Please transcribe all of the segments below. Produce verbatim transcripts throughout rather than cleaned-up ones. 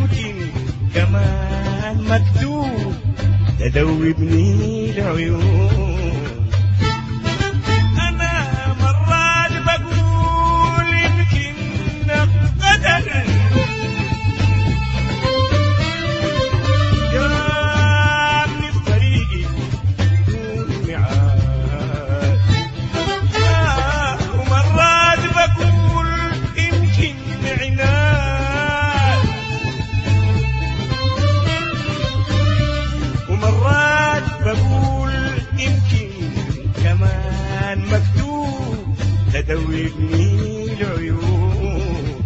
يمكن كمان مكتوب تدوبني العيون. أنا مرات بقول يمكن قدر جابني في طريقي بدون ميعاد. ومرات بقول يمكن عناد، ومرات بقول يمكن كمان مكتوب تدوبني العيون.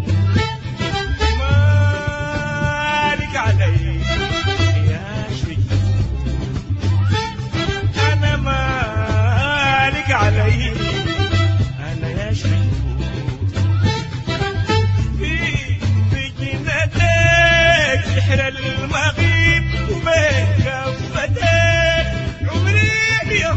مالك علي يا شجون، أنا مالك علي أنا يا شجون. في في جنتك سحر المغيب وبين كفتك عمري اليوم.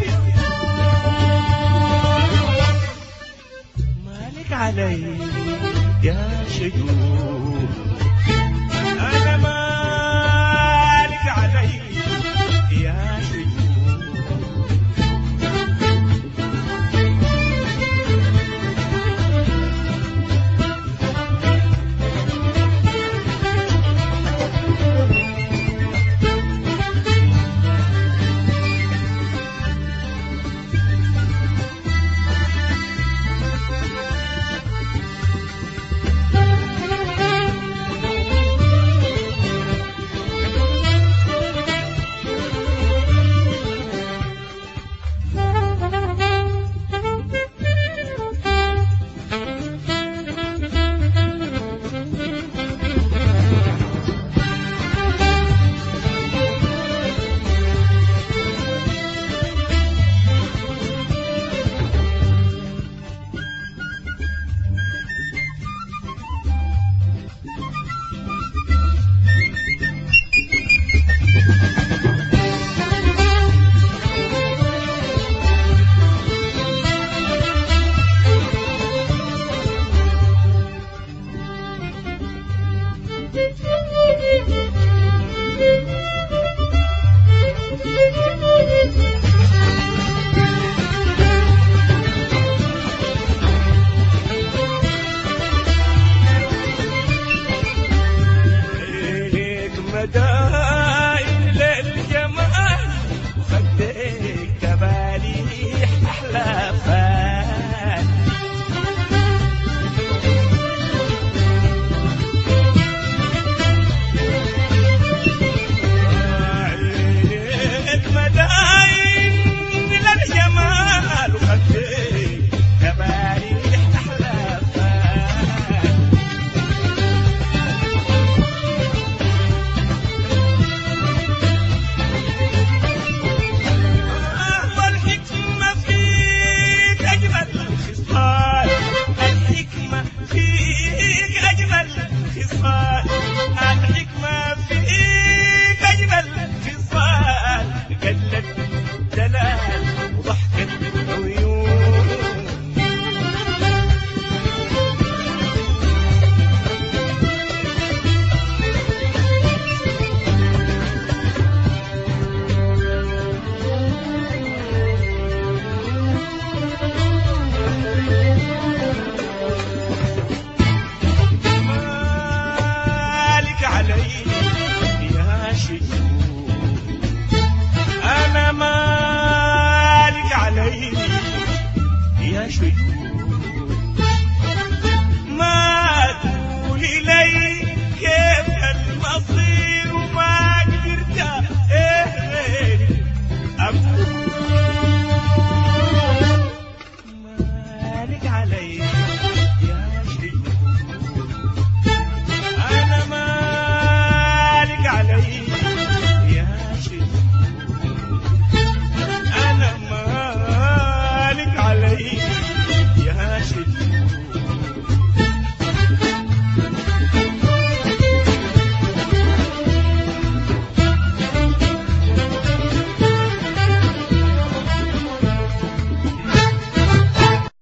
مالك علي يا شجون، أنا مالك علي يا شجون. مداين للجمال وخديك تباليح أحلى فان. عينيك مداين للجمال وخديك تباليح أحلى فان. الحكمة فيك أجمل خصال، قلت دلال وضحكة عيون. أنا مالك علي يا شجون. ما تقولي لي كيف المصير وما قدرت إيه أقول. مالك علي